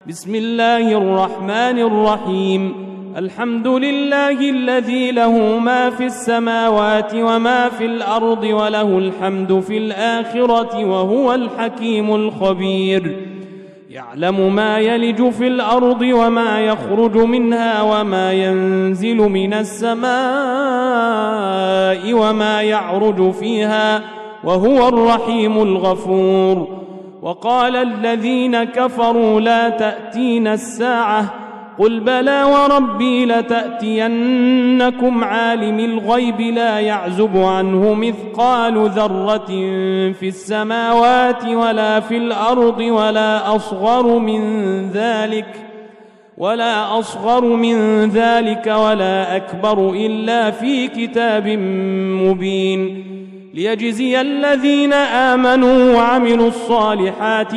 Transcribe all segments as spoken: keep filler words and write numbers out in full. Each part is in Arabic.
بسم الله الرحمن الرحيم. الحمد لله الذي له ما في السماوات وما في الأرض وله الحمد في الآخرة وهو الحكيم الخبير. يعلم ما يلج في الأرض وما يخرج منها وما ينزل من السماء وما يعرج فيها وهو الرحيم الغفور. وقال الذين كفروا لا تأتينا الساعة قل بلى وربي لتأتينكم عالم الغيب لا يعزب عنه مثقال ذرة في السماوات ولا في الأرض ولا أصغر من ذلك ولا أصغر من ذلك ولا أكبر إلا في كتاب مبين ليجزي الذين آمنوا وعملوا الصالحات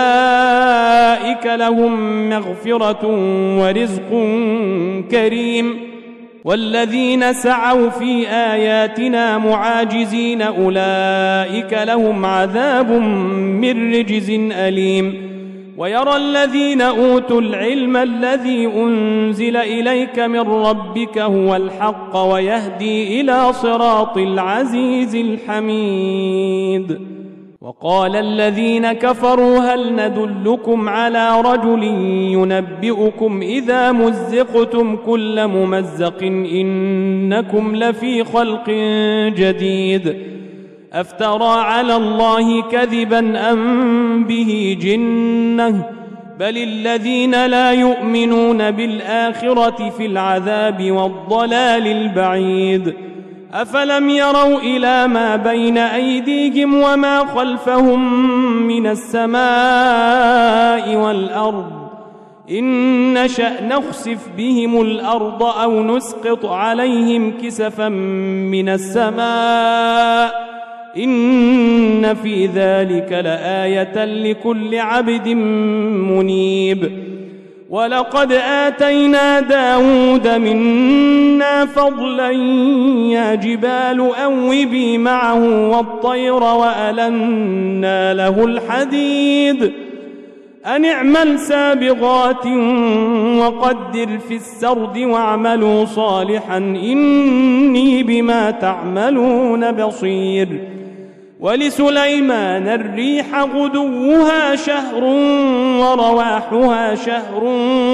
أولئك لهم مغفرة ورزق كريم. والذين سعوا في آياتنا معاجزين أولئك لهم عذاب من رجز أليم. ويرى الذين أوتوا العلم الذي أنزل إليك من ربك هو الحق ويهدي إلى صراط العزيز الحميد. وقال الذين كفروا هل ندلكم على رجل ينبئكم إذا مزقتم كل ممزق إنكم لفي خلق جديد أفترى على الله كذبا أم به جنة بل الذين لا يؤمنون بالآخرة في العذاب والضلال البعيد. أفلم يروا إلى ما بين أيديهم وما خلفهم من السماء والأرض إن نشأ نخسف بهم الأرض أو نسقط عليهم كسفا من السماء إن في ذلك لآية لكل عبد منيب. ولقد آتينا داود منا فضلا يا جبال أوبي معه والطير وألنا له الحديد أن اعمل سابغات وقدر في السرد واعملوا صالحا إني بما تعملون بصير. ولسليمان الريح غدوها شهر ورواحها شهر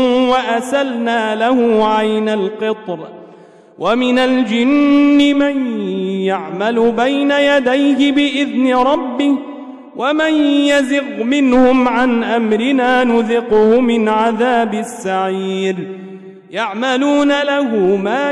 وأسلنا له عين القطر ومن الجن من يعمل بين يديه بإذن ربه ومن يزغ منهم عن أمرنا نذقه من عذاب السعير. يعملون له ما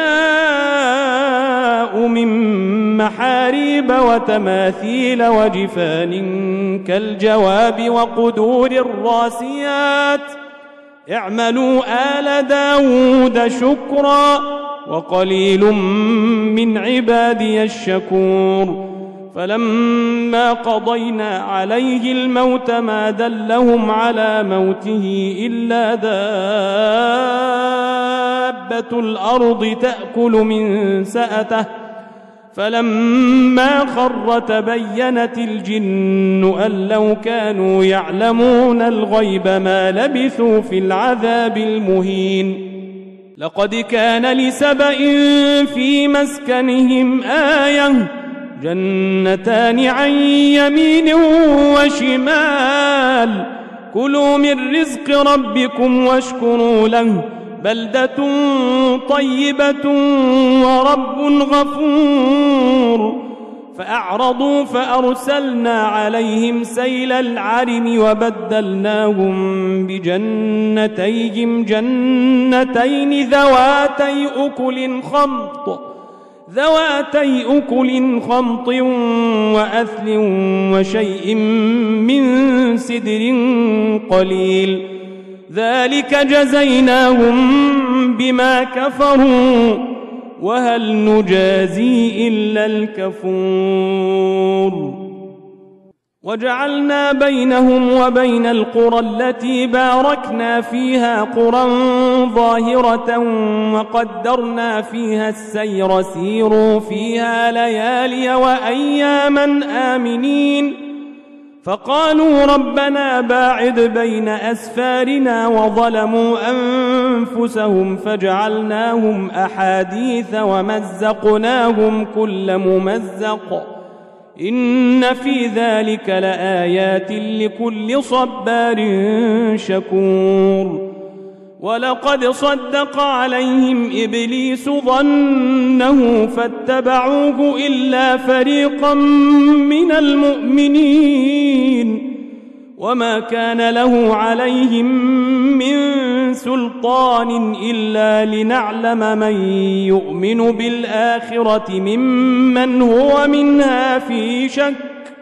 يشاء من محاريب وتماثيل وجفان كالجواب وقدور الراسيات اعملوا آل داود شكرا وقليل من عبادي الشكور. فلما قضينا عليه الموت ما دلهم على موته إلا دابة الأرض تأكل من سأته فلما خر تبينت الجن أن لو كانوا يعلمون الغيب ما لبثوا في العذاب المهين. لقد كان لسبإ في مسكنهم آية جنتان عن يمين وشمال كلوا من رزق ربكم واشكروا له بلدة طيبة ورب غفور. فأعرضوا فأرسلنا عليهم سيل العرم وبدلناهم بجنتيهم جنتين ذواتي أكل خمط ذواتي أكل خمط وأثل وشيء من سدر قليل ذلك جزيناهم بما كفروا وهل نجازي إلا الكفور. وجعلنا بينهم وبين القرى التي باركنا فيها قرى ظاهرة وقدرنا فيها السير سيروا فيها ليالي وأياما آمنين فقالوا ربنا باعد بين أسفارنا وظلموا أنفسهم فجعلناهم أحاديث ومزقناهم كل ممزق إن في ذلك لآيات لكل صبار شكور. ولقد صدق عليهم إبليس ظنه فاتبعوه إلا فريقا من المؤمنين وما كان له عليهم من سلطان إلا لنعلم من يؤمن بالآخرة ممن هو منها في شك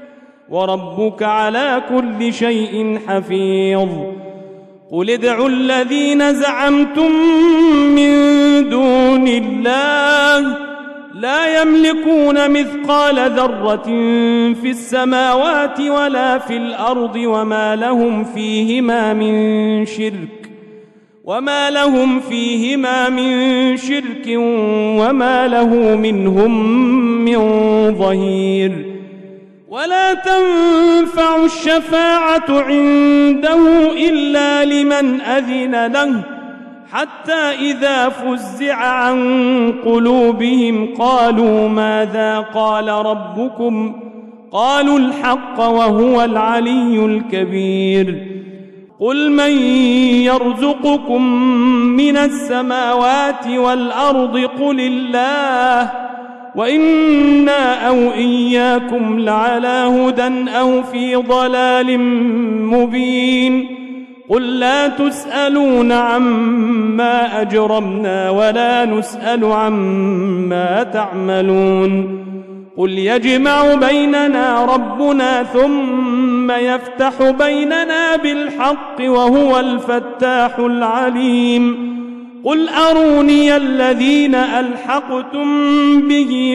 وربك على كل شيء حفيظ. قل ادعوا الذين زعمتم من دون الله لا يملكون مثقال ذرة في السماوات ولا في الأرض وما لهم فيهما من شرك وما لهم فيهما من شرك وما له منهم من ظهير. ولا تنفع الشفاعة عنده إلا لمن أذن له حتى إذا فزع عن قلوبهم قالوا ماذا قال ربكم قالوا الحق وهو العلي الكبير. قل من يرزقكم من السماوات والأرض قل الله وإنا أو إياكم لعلى هدى أو في ضلال مبين. قل لا تسألون عما أجرمنا ولا نسأل عما تعملون. قل يجمع بيننا ربنا ثم يفتح بيننا بالحق وهو الفتاح العليم. قل أروني الذين ألحقتم به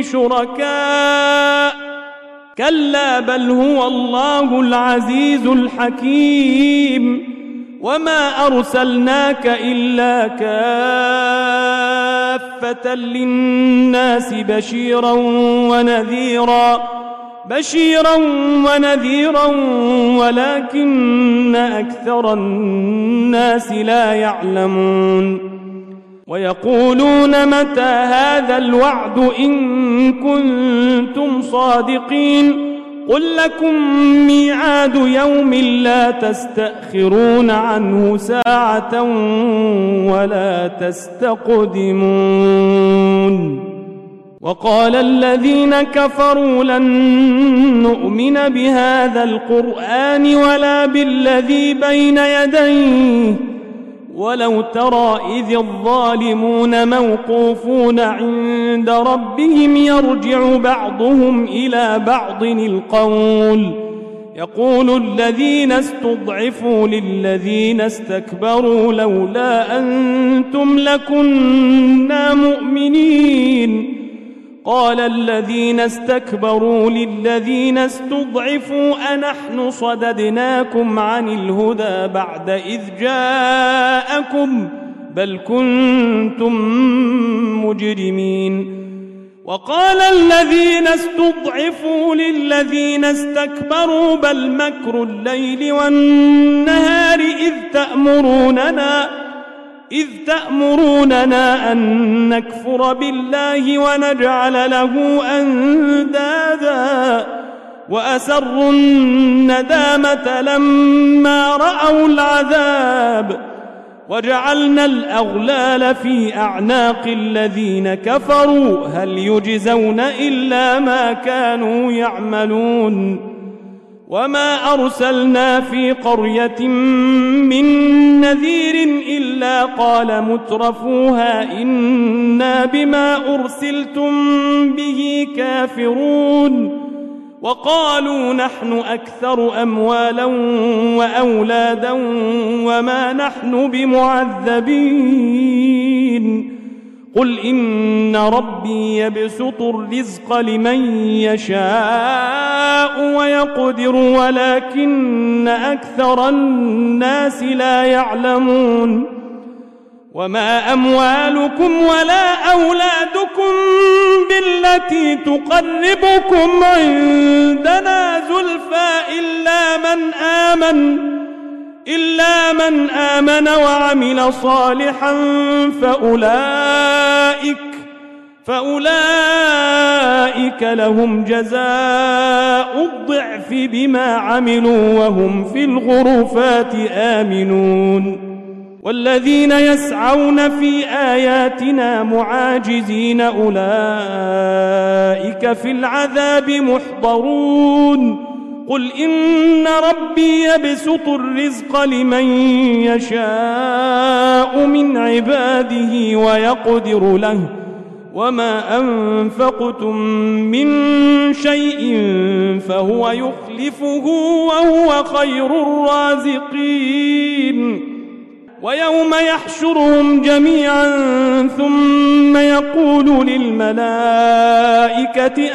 شركاء كلا بل هو الله العزيز الحكيم. وما أرسلناك إلا كافة للناس بشيرا ونذيرا بشيرا ونذيرا ولكن أكثر الناس لا يعلمون. ويقولون متى هذا الوعد إن كنتم صادقين قل لكم ميعاد يوم لا تستأخرون عنه ساعة ولا تستقدمون. وقال الذين كفروا لن نؤمن بهذا القرآن ولا بالذي بين يديه ولو ترى إذ الظالمون موقوفون عند ربهم يرجع بعضهم إلى بعض القول يقول الذين استضعفوا للذين استكبروا لولا أنتم لكنا مؤمنين. قال الذين استكبروا للذين استضعفوا أنحن صددناكم عن الهدى بعد إذ جاءكم بل كنتم مجرمين. وقال الذين استضعفوا للذين استكبروا بل مكر الليل والنهار إذ تأمروننا إذ تأمروننا أن نكفر بالله ونجعل له أندادا وأسروا الندامة لما رأوا العذاب وجعلنا الأغلال في أعناق الذين كفروا هل يجزون إلا ما كانوا يعملون. وما أرسلنا في قرية من نذير إلا قال مترفوها إنا بما أرسلتم به كافرون وقالوا نحن أكثر أموالا وأولادا وما نحن بمعذبين. قل إن ربي يبسط الرزق لمن يشاء ويقدر ولكن أكثر الناس لا يعلمون. وما أموالكم ولا أولادكم بالتي تقربكم عندنا زلفى إلا من آمن إلا من آمن وعمل صالحا فأولئك فأولئك لهم جزاء الضعف بما عملوا وهم في الغرفات آمنون والذين يسعون في آياتنا معاجزين أولئك في العذاب محضرون قل إن ربي يبسط الرزق لمن يشاء من عباده ويقدر له وما أنفقتم من شيء فهو يخلفه وهو خير الرازقين ويوم يحشرهم جميعا ثم يقول للملائكة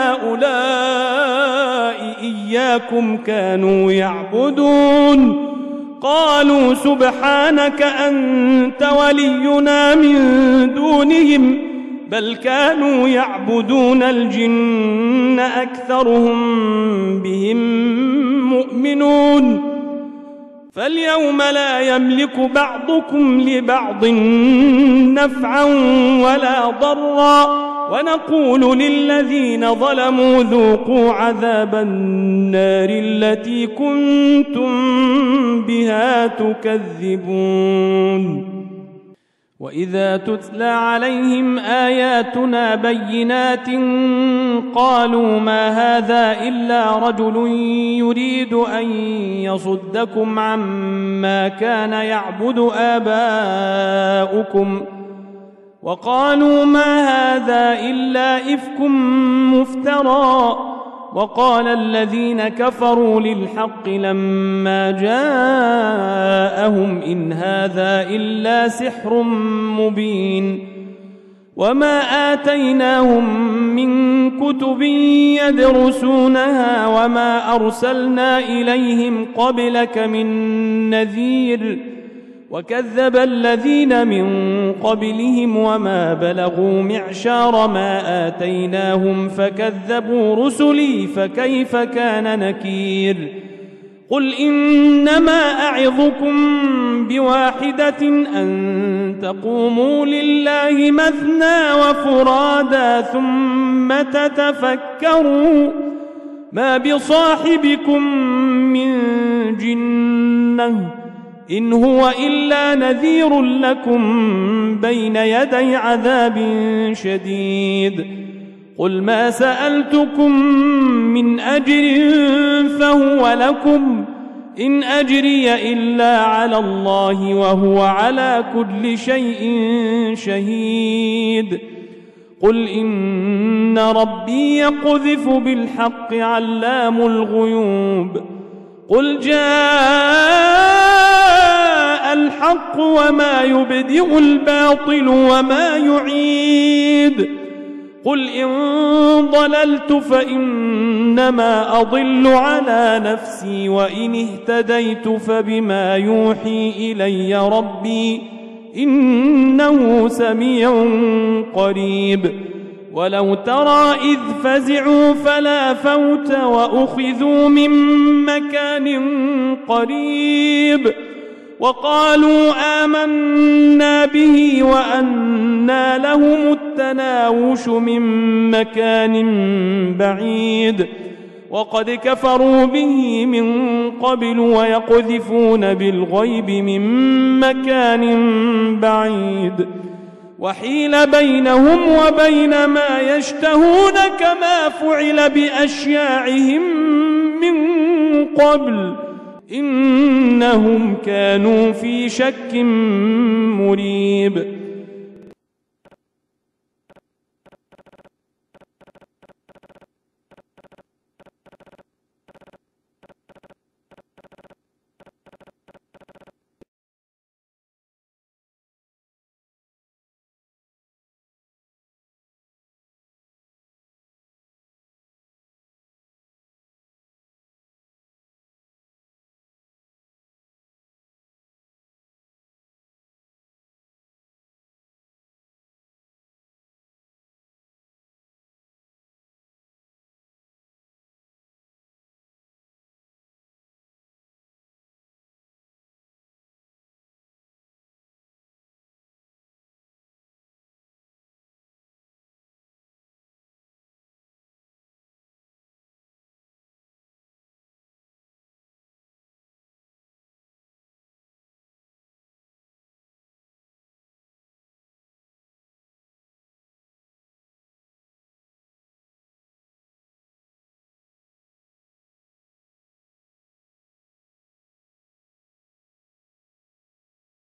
أهؤلاء إياكم كانوا يعبدون قالوا سبحانك أنت ولينا من دونهم بل كانوا يعبدون الجن أكثرهم بهم مؤمنون فاليوم لا يملك بعضكم لبعض نفعا ولا ضرا ونقول للذين ظلموا ذوقوا عذاب النار التي كنتم بها تكذبون وإذا تتلى عليهم آياتنا بينات قالوا ما هذا إلا رجل يريد أن يصدكم عما كان يعبد آباؤكم وقالوا ما هذا إلا إفك مفترى وقال الذين كفروا للحق لما جاءهم إن هذا إلا سحر مبين وما آتيناهم من كتب يدرسونها وما أرسلنا إليهم قبلك من نذير وكذب الذين من قبلهم وما بلغوا معشار ما آتيناهم فكذبوا رسلي فكيف كان نكير قل إنما أعظكم بواحدة أن تقوموا لله مثنى وفرادا ثم تتفكروا ما بصاحبكم من جنة إن هو إلا نذير لكم بين يدي عذاب شديد قل ما سألتكم من أجر فهو لكم إن أجري إلا على الله وهو على كل شيء شهيد قل إن ربي يقذف بالحق علام الغيوب قل جاء الحق وما يبدئ الباطل وما يعيد قل إن ضللت فإنما أضل على نفسي وإن اهتديت فبما يوحي إلي ربي إنه سميع قريب ولو ترى إذ فزعوا فلا فوت وأخذوا من مكان قريب وقالوا آمنا به وأنى لهم التناوش من مكان بعيد وقد كفروا به من قبل ويقذفون بالغيب من مكان بعيد وحيل بينهم وبين ما يشتهون كما فعل بأشياعهم من قبل إنهم كانوا في شك مريب